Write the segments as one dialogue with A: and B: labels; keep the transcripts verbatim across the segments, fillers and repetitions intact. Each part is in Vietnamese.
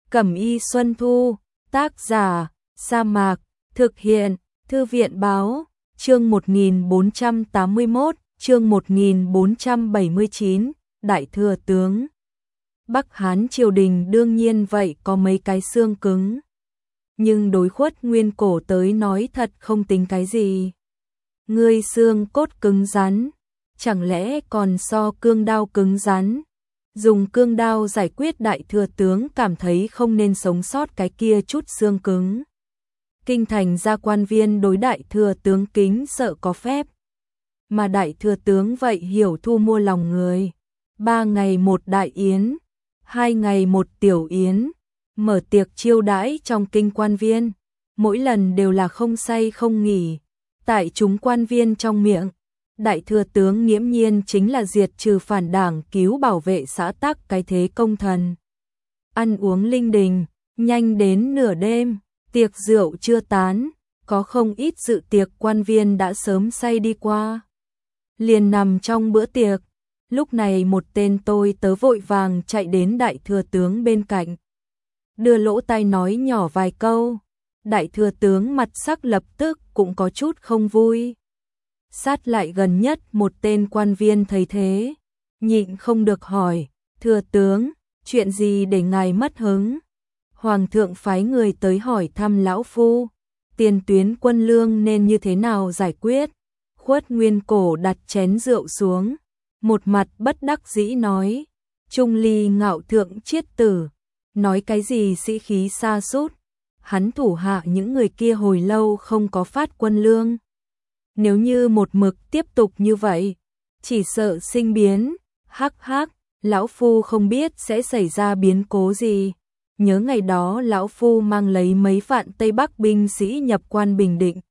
A: Cẩm y Xuân Thu, tác giả, Sa Mạc, thực hiện, Thư viện báo, chương một nghìn bốn trăm tám mươi mốt, chương một nghìn bốn trăm bảy mươi chín, Đại Thừa Tướng. Bắc Hán triều đình đương nhiên vậy có mấy cái xương cứng. Nhưng đối Khuất Nguyên Cổ tới nói thật không tính cái gì. Ngươi xương cốt cứng rắn, chẳng lẽ còn so cương đao cứng rắn? Dùng cương đao giải quyết Đại Thừa Tướng cảm thấy không nên sống sót cái kia chút xương cứng. Kinh thành gia quan viên đối Đại Thừa Tướng kính sợ có phép. Mà Đại Thừa Tướng vậy hiểu thu mua lòng người. Ba ngày một đại yến, hai ngày một tiểu yến, mở tiệc chiêu đãi trong kinh quan viên. Mỗi lần đều là không say không nghỉ. Tại chúng quan viên trong miệng, Đại Thừa Tướng nghiễm nhiên chính là diệt trừ phản đảng, cứu bảo vệ xã tắc cái thế công thần. Ăn uống linh đình, nhanh đến nửa đêm, tiệc rượu chưa tán, có không ít dự tiệc quan viên đã sớm say đi qua. Liền nằm trong bữa tiệc, lúc này một tên tôi tớ vội vàng chạy đến Đại Thừa Tướng bên cạnh. Đưa lỗ tai nói nhỏ vài câu, Đại Thừa Tướng mặt sắc lập tức cũng có chút không vui. Sát lại gần nhất một tên quan viên thấy thế, nhịn không được hỏi, Thừa Tướng, chuyện gì để ngài mất hứng? Hoàng thượng phái người tới hỏi thăm lão phu, tiền tuyến quân lương nên như thế nào giải quyết? Khuất Nguyên Cổ đặt chén rượu xuống, một mặt bất đắc dĩ nói, Trung Ly ngạo thượng chiết tử, nói cái gì sĩ khí sa sút, hắn thủ hạ những người kia hồi lâu không có phát quân lương. Nếu như một mực tiếp tục như vậy, chỉ sợ sinh biến, hắc hắc, lão phu không biết sẽ xảy ra biến cố gì. Nhớ ngày đó lão phu mang lấy mấy vạn Tây Bắc binh sĩ nhập quan Bình Định.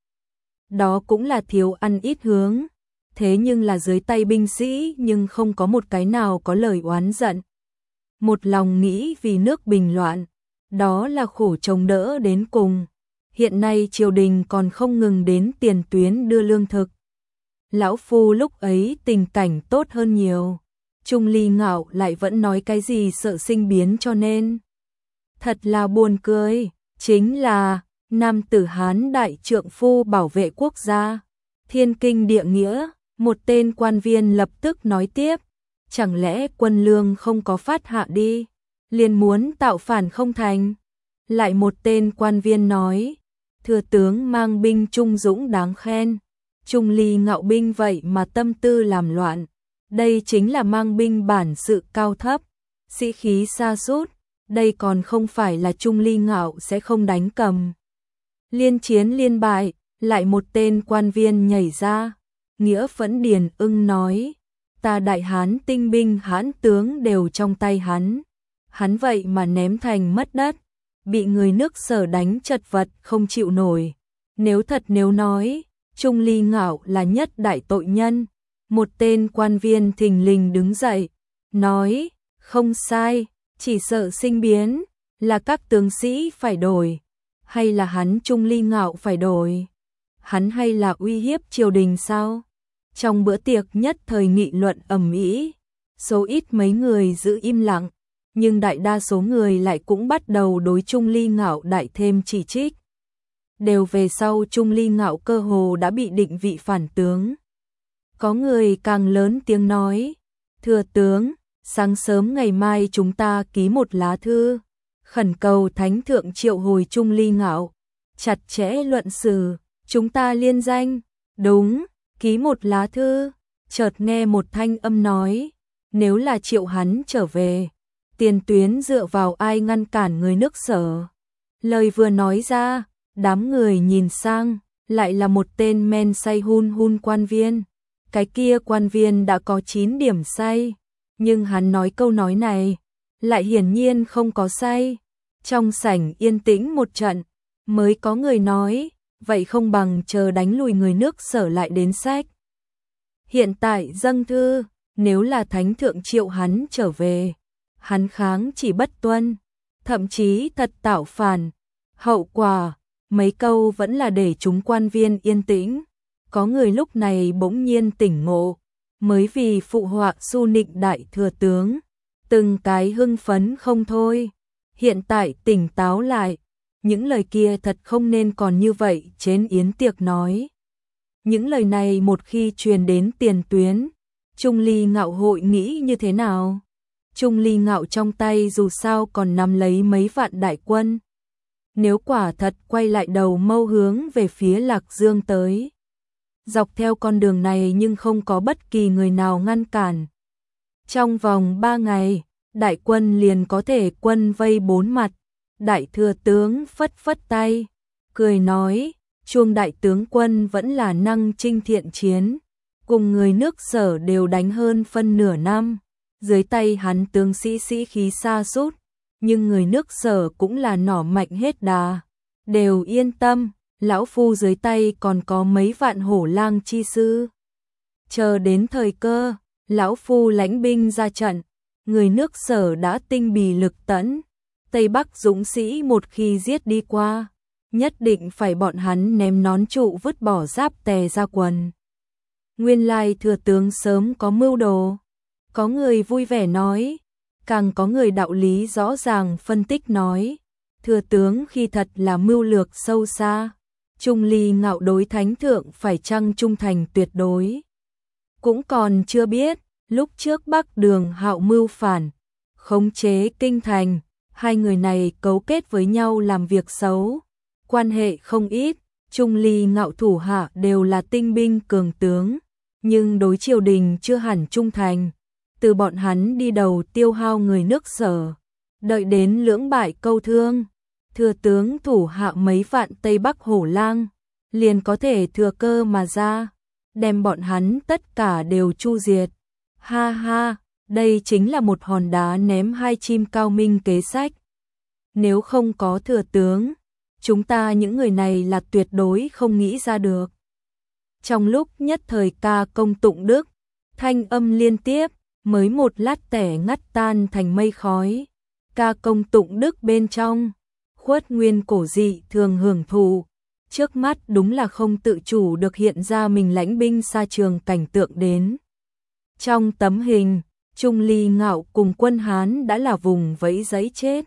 A: Đó cũng là thiếu ăn ít hướng, thế nhưng là dưới tay binh sĩ nhưng không có một cái nào có lời oán giận. Một lòng nghĩ vì nước bình loạn, đó là khổ chống đỡ đến cùng. Hiện nay triều đình còn không ngừng đến tiền tuyến đưa lương thực. Lão phu lúc ấy tình cảnh tốt hơn nhiều. Trung Ly ngạo lại vẫn nói cái gì sợ sinh biến cho nên. Thật là buồn cười, chính là nam tử Hán đại trượng phu bảo vệ quốc gia. Thiên kinh địa nghĩa, một tên quan viên lập tức nói tiếp. Chẳng lẽ quân lương không có phát hạ đi, liền muốn tạo phản không thành? Lại một tên quan viên nói, Thừa Tướng mang binh trung dũng đáng khen, Trung Ly ngạo binh vậy mà tâm tư làm loạn, đây chính là mang binh bản sự cao thấp, sĩ khí sa sút, đây còn không phải là Trung Ly ngạo sẽ không đánh cầm. Liên chiến liên bại, lại một tên quan viên nhảy ra, Nghĩa Phẫn Điền ưng nói, ta Đại Hán tinh binh Hán tướng đều trong tay hắn, hắn vậy mà ném thành mất đất, bị người nước Sở đánh chật vật không chịu nổi. Nếu thật nếu nói, Trung Ly ngạo là nhất đại tội nhân. Một tên quan viên thình lình đứng dậy, nói, không sai, chỉ sợ sinh biến, là các tướng sĩ phải đổi, hay là hắn Trung Ly ngạo phải đổi? Hắn hay là uy hiếp triều đình sao? Trong bữa tiệc nhất thời nghị luận ầm ĩ, số ít mấy người giữ im lặng, nhưng đại đa số người lại cũng bắt đầu đối Trung Ly ngạo đại thêm chỉ trích. Đều về sau Trung Ly ngạo cơ hồ đã bị định vị phản tướng. Có người càng lớn tiếng nói, Thừa Tướng, sáng sớm ngày mai chúng ta ký một lá thư, khẩn cầu Thánh Thượng triệu hồi Trung Ly ngạo, chặt chẽ luận xử, chúng ta liên danh. Đúng, ký một lá thư. Chợt nghe một thanh âm nói, nếu là triệu hắn trở về, tiền tuyến dựa vào ai ngăn cản người nước Sở? Lời vừa nói ra, đám người nhìn sang, lại là một tên men say hun hun quan viên. Cái kia quan viên đã có chín điểm say, nhưng hắn nói câu nói này, lại hiển nhiên không có say. Trong sảnh yên tĩnh một trận, mới có người nói, vậy không bằng chờ đánh lùi người nước Sở lại đến sách. Hiện tại dâng thư, nếu là Thánh Thượng triệu hắn trở về, hắn kháng chỉ bất tuân, thậm chí thật tạo phản. Hậu quả, mấy câu vẫn là để chúng quan viên yên tĩnh. Có người lúc này bỗng nhiên tỉnh ngộ, mới vì phụ họa su nịnh Đại Thừa Tướng, từng cái hưng phấn không thôi. hiện tại tỉnh táo lại, những lời kia thật không nên còn như vậy trên yến tiệc nói. Những lời này một khi truyền đến tiền tuyến, Trung Ly Ngạo hội nghĩ như thế nào? Trung Ly Ngạo trong tay dù sao còn nắm lấy mấy vạn đại quân. Nếu quả thật quay lại đầu mâu hướng về phía Lạc Dương tới. Dọc theo con đường này nhưng không có bất kỳ người nào ngăn cản. Trong vòng ba ngày, đại quân liền có thể quân vây bốn mặt. Đại thừa tướng phất phất tay, cười nói, Chuông đại tướng quân vẫn là năng trinh thiện chiến, cùng người nước Sở đều đánh hơn phân nửa năm, dưới tay hắn tướng sĩ sĩ khí sa sút, nhưng người nước Sở cũng là nỏ mạnh hết đà, đều yên tâm, lão phu dưới tay còn có mấy vạn hổ lang chi sư. Chờ đến thời cơ, lão phu lãnh binh ra trận, người nước Sở đã tinh bì lực tẫn, Tây Bắc dũng sĩ một khi giết đi qua, nhất định phải bọn hắn ném nón trụ vứt bỏ giáp tè ra quần. Nguyên lai thừa tướng sớm có mưu đồ, có người vui vẻ nói, càng có người đạo lý rõ ràng phân tích nói, thừa tướng khi thật là mưu lược sâu xa, Trung Ly Ngạo đối thánh thượng phải chăng trung thành tuyệt đối. Cũng còn chưa biết, lúc trước Bắc Đường Hạo mưu phản, khống chế kinh thành, hai người này cấu kết với nhau làm việc xấu, quan hệ không ít, Trung Ly Ngạo thủ hạ đều là tinh binh cường tướng, nhưng đối triều đình chưa hẳn trung thành, từ bọn hắn đi đầu tiêu hao người nước Sở, đợi đến lưỡng bại câu thương, thừa tướng thủ hạ mấy vạn Tây Bắc hổ lang, liền có thể thừa cơ mà ra, đem bọn hắn tất cả đều chu diệt. Ha ha, đây chính là một hòn đá ném hai chim cao minh kế sách. Nếu không có thừa tướng, chúng ta những người này là tuyệt đối không nghĩ ra được. Trong lúc nhất thời ca công tụng đức, thanh âm liên tiếp, mới một lát tẻ ngắt tan thành mây khói. Ca công tụng đức bên trong, Khuất Nguyên cổ dị thường hưởng thụ, trước mắt đúng là không tự chủ được hiện ra mình lãnh binh xa trường cảnh tượng đến. Trong tấm hình, Trung Ly Ngạo cùng quân Hán đã là vùng vẫy giấy chết,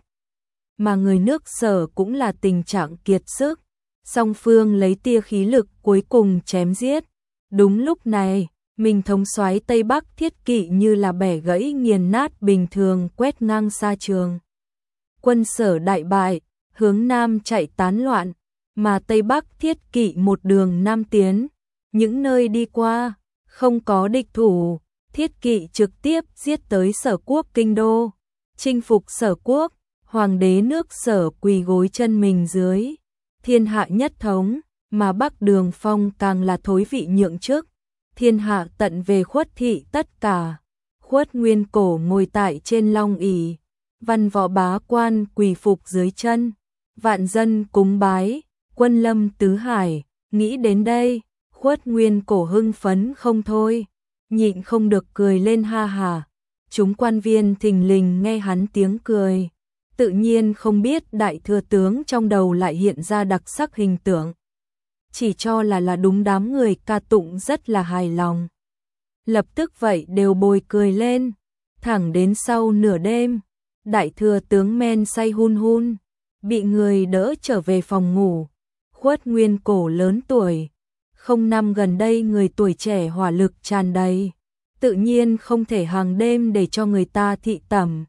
A: mà người nước Sở cũng là tình trạng kiệt sức, song phương lấy tia khí lực cuối cùng chém giết. Đúng lúc này, mình thống soái Tây Bắc Thiết Kỵ như là bẻ gãy nghiền nát bình thường quét ngang xa trường. Quân Sở đại bại, hướng Nam chạy tán loạn, mà Tây Bắc Thiết Kỵ một đường nam tiến, những nơi đi qua, không có địch thủ, Thiết Kỵ trực tiếp giết tới Sở quốc kinh đô, chinh phục Sở quốc, hoàng đế nước Sở quỳ gối chân mình dưới, thiên hạ nhất thống, mà Bắc Đường Phong càng là thối vị nhượng chức, thiên hạ tận về Khuất thị tất cả. Khuất Nguyên cổ ngồi tại trên long ỷ, văn võ bá quan quỳ phục dưới chân, vạn dân cúng bái, quân lâm tứ hải, nghĩ đến đây, Khuất Nguyên cổ hưng phấn không thôi, nhịn không được cười lên ha hà. Chúng quan viên thình lình nghe hắn tiếng cười, tự nhiên không biết đại thừa tướng trong đầu lại hiện ra đặc sắc hình tượng, chỉ cho là là đúng đám người ca tụng rất là hài lòng. Lập tức vậy đều bồi cười lên, thẳng đến sau nửa đêm, đại thừa tướng men say hun hun, bị người đỡ trở về phòng ngủ. Khuất Nguyên cổ lớn tuổi, không năm gần đây người tuổi trẻ hỏa lực tràn đầy, tự nhiên không thể hàng đêm để cho người ta thị tẩm.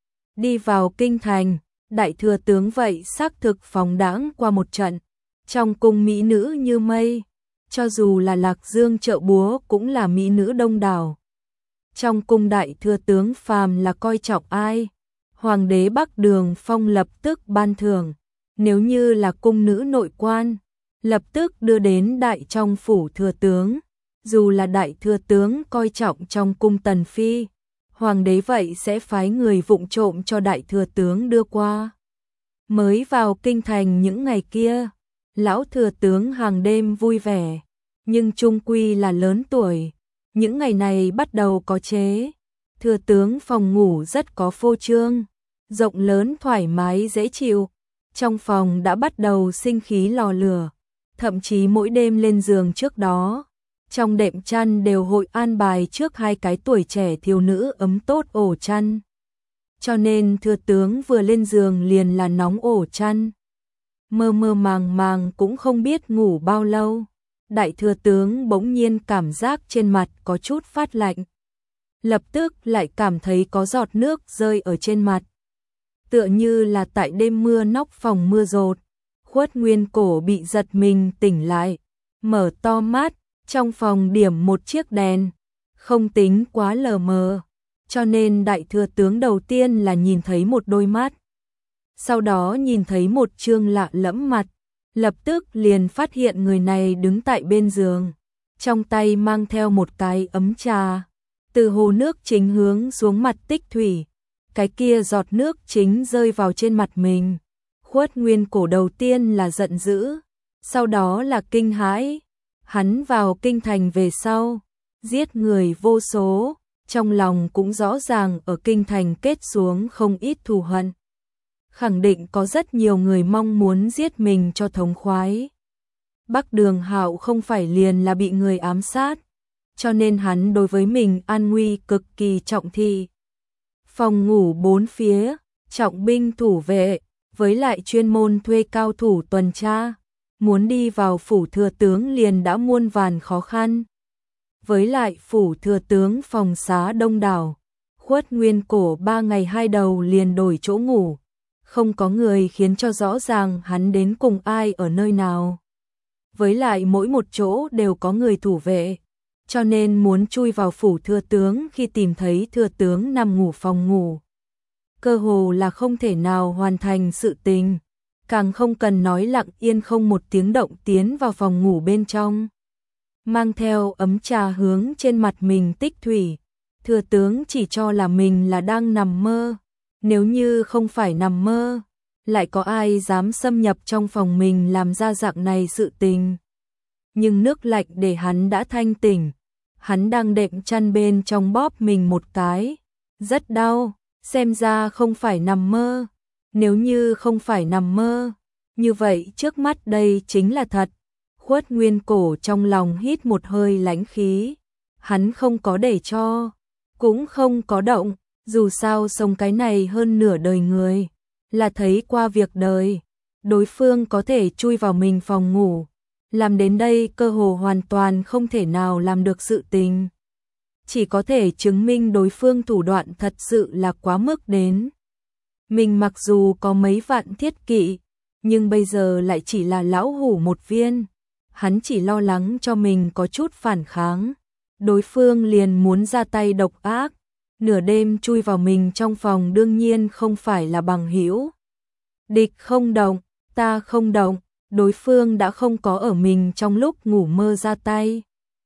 A: Đi vào kinh thành, đại thừa tướng vậy xác thực phóng đãng qua một trận, trong cung mỹ nữ như mây, cho dù là Lạc Dương chợ búa cũng là mỹ nữ đông đảo. Trong cung đại thừa tướng phàm là coi trọng ai, hoàng đế Bắc Đường Phong lập tức ban thưởng, nếu như là cung nữ nội quan, lập tức đưa đến đại trong phủ thừa tướng, dù là đại thừa tướng coi trọng trong cung tần phi, hoàng đế vậy sẽ phái người vụng trộm cho đại thừa tướng đưa qua. Mới vào kinh thành những ngày kia, lão thừa tướng hàng đêm vui vẻ, nhưng chung quy là lớn tuổi, những ngày này bắt đầu có chế. Thừa tướng phòng ngủ rất có phô trương, rộng lớn thoải mái dễ chịu, trong phòng đã bắt đầu sinh khí lò lửa, thậm chí mỗi đêm lên giường trước đó, trong đệm chăn đều hội an bài trước hai cái tuổi trẻ thiếu nữ ấm tốt ổ chăn. cho nên thừa tướng vừa lên giường liền là nóng ổ chăn. Mơ mơ màng màng cũng không biết ngủ bao lâu. Đại thừa tướng bỗng nhiên cảm giác trên mặt có chút phát lạnh. Lập tức lại cảm thấy có giọt nước rơi ở trên mặt. Tựa như là tại đêm mưa nóc phòng mưa rột. Khuất Nguyên Cổ bị giật mình tỉnh lại, mở to mắt, trong phòng điểm một chiếc đèn, không tính quá lờ mờ, cho nên đại thừa tướng đầu tiên là nhìn thấy một đôi mắt. Sau đó nhìn thấy một trương lạ lẫm mặt, lập tức liền phát hiện người này đứng tại bên giường, trong tay mang theo một cái ấm trà, từ hồ nước chính hướng xuống mặt Tích Thủy, cái kia giọt nước chính rơi vào trên mặt mình. Khuất Nguyên Cổ đầu tiên là giận dữ, sau đó là kinh hãi. Hắn vào kinh thành về sau, giết người vô số, trong lòng cũng rõ ràng ở kinh thành kết xuống không ít thù hận. Khẳng định có rất nhiều người mong muốn giết mình cho thống khoái. Bắc Đường Hạo không phải liền là bị người ám sát, cho nên hắn đối với mình an nguy cực kỳ trọng thị. Phòng ngủ bốn phía, trọng binh thủ vệ, với lại chuyên môn thuê cao thủ tuần tra, muốn đi vào phủ thừa tướng liền đã muôn vàn khó khăn. Với lại phủ thừa tướng phòng xá đông đảo, Khuất Nguyên Cổ ba ngày hai đầu liền đổi chỗ ngủ, không có người khiến cho rõ ràng hắn đến cùng ai ở nơi nào. Với lại mỗi một chỗ đều có người thủ vệ, cho nên muốn chui vào phủ thừa tướng khi tìm thấy thừa tướng nằm ngủ phòng ngủ, cơ hồ là không thể nào hoàn thành sự tình, càng không cần nói lặng yên không một tiếng động tiến vào phòng ngủ bên trong. Mang theo ấm trà hướng trên mặt mình Tích Thủy, thừa tướng chỉ cho là mình là đang nằm mơ, nếu như không phải nằm mơ, lại có ai dám xâm nhập trong phòng mình làm ra dạng này sự tình. Nhưng nước lạnh để hắn đã thanh tỉnh, hắn đang đệm chăn bên trong bóp mình một cái, rất đau. Xem ra không phải nằm mơ, nếu như không phải nằm mơ, như vậy trước mắt đây chính là thật. Khuất Nguyên Cổ trong lòng hít một hơi lãnh khí, hắn không có để cho, cũng không có động, dù sao sống cái này hơn nửa đời người, là thấy qua việc đời, đối phương có thể chui vào mình phòng ngủ, làm đến đây cơ hồ hoàn toàn không thể nào làm được sự tình. Chỉ có thể chứng minh đối phương thủ đoạn thật sự là quá mức đến. Mình mặc dù có mấy vạn thiết kỵ, nhưng bây giờ lại chỉ là lão hủ một viên. Hắn chỉ lo lắng cho mình có chút phản kháng. Đối phương liền muốn ra tay độc ác. Nửa đêm chui vào mình trong phòng đương nhiên không phải là bằng hữu. Địch không động, ta không động, đối phương đã không có ở mình trong lúc ngủ mơ ra tay.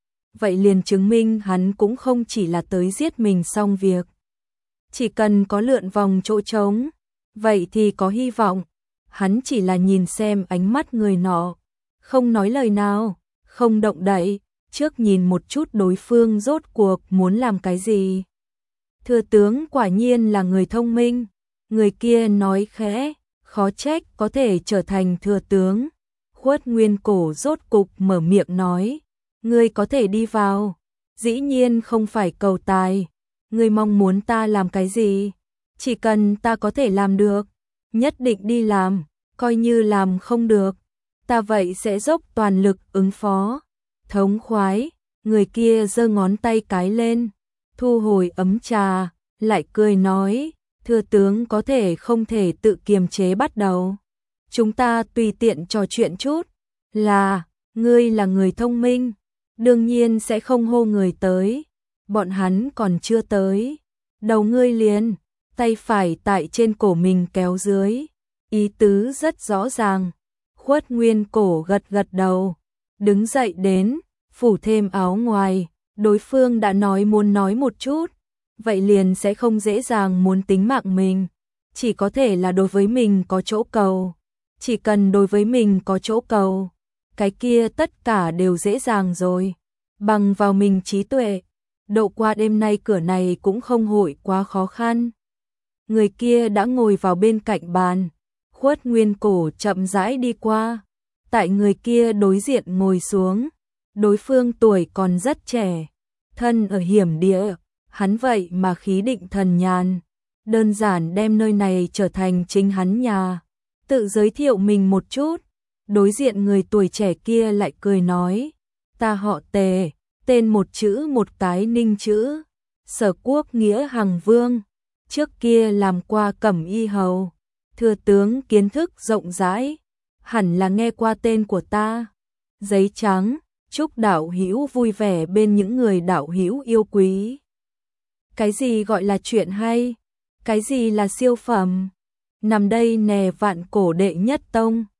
A: Vậy liền chứng minh hắn cũng không chỉ là tới giết mình xong việc. Chỉ cần có lượn vòng chỗ trống, vậy thì có hy vọng. Hắn chỉ là nhìn xem ánh mắt người nọ, không nói lời nào, không động đậy, trước nhìn một chút đối phương rốt cuộc muốn làm cái gì. Thừa tướng quả nhiên là người thông minh, người kia nói khẽ, khó trách có thể trở thành thừa tướng. Khuất Nguyên Cổ rốt cục mở miệng nói, ngươi có thể đi vào, dĩ nhiên không phải cầu tài, ngươi mong muốn ta làm cái gì, chỉ cần ta có thể làm được, nhất định đi làm, coi như làm không được, ta vậy sẽ dốc toàn lực ứng phó. Thống khoái, người kia giơ ngón tay cái lên, thu hồi ấm trà, lại cười nói, thừa tướng có thể không thể tự kiềm chế bắt đầu. Chúng ta tùy tiện trò chuyện chút, là, ngươi là người thông minh, đương nhiên sẽ không hô người tới, bọn hắn còn chưa tới. Đầu ngươi liền, tay phải tại trên cổ mình kéo dưới, ý tứ rất rõ ràng. Khuất Nguyên Cổ gật gật đầu, đứng dậy đến, phủ thêm áo ngoài, đối phương đã nói muốn nói một chút, vậy liền sẽ không dễ dàng muốn tính mạng mình, chỉ có thể là đối với mình có chỗ cầu, chỉ cần đối với mình có chỗ cầu, cái kia tất cả đều dễ dàng rồi, bằng vào mình trí tuệ, độ qua đêm nay cửa này cũng không hội quá khó khăn. Người kia đã ngồi vào bên cạnh bàn, Khuất Nguyên Cổ chậm rãi đi qua, tại người kia đối diện ngồi xuống, đối phương tuổi còn rất trẻ, thân ở hiểm địa, hắn vậy mà khí định thần nhàn, đơn giản đem nơi này trở thành chính hắn nhà. Tự giới thiệu mình một chút, đối diện người tuổi trẻ kia lại cười nói, ta họ Tề, tên một chữ một cái ninh chữ, Sở Quốc nghĩa Hằng Vương, trước kia làm qua Cẩm Y hầu, thừa tướng kiến thức rộng rãi, hẳn là nghe qua tên của ta. Giấy trắng, chúc đạo hữu vui vẻ bên những người đạo hữu yêu quý. Cái gì gọi là chuyện hay? Cái gì là siêu phẩm? Nằm đây nè vạn cổ đệ nhất tông.